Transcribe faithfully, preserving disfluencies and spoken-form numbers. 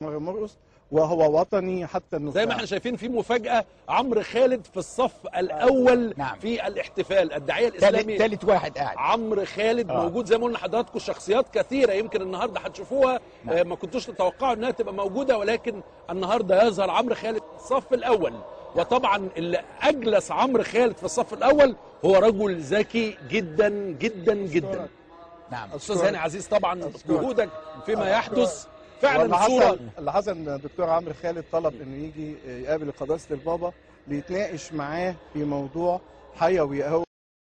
مرقص وهو وطني حتى النخاع. زي ما احنا شايفين في مفاجأة، عمرو خالد في الصف الأول نعم. في الاحتفال الداعية الإسلامي ثالث واحد قاعد عمرو خالد آه. موجود. زي ما قلنا لحضراتكم شخصيات كثيرة يمكن النهارده هتشوفوها نعم. آه ما كنتوش تتوقعوا انها تبقى موجودة، ولكن النهارده يظهر عمرو خالد في الصف الأول. وطبعا اللي أجلس عمرو خالد في الصف الأول هو رجل ذكي جدا جدا جدا. نعم أستاذ هاني عزيز، طبعا جهودك فيما يحدث فعلا صورة. اللي حصل ان الدكتور عمرو خالد طلب انه يجي يقابل قداسة البابا ليتناقش معاه في موضوع حيوي هو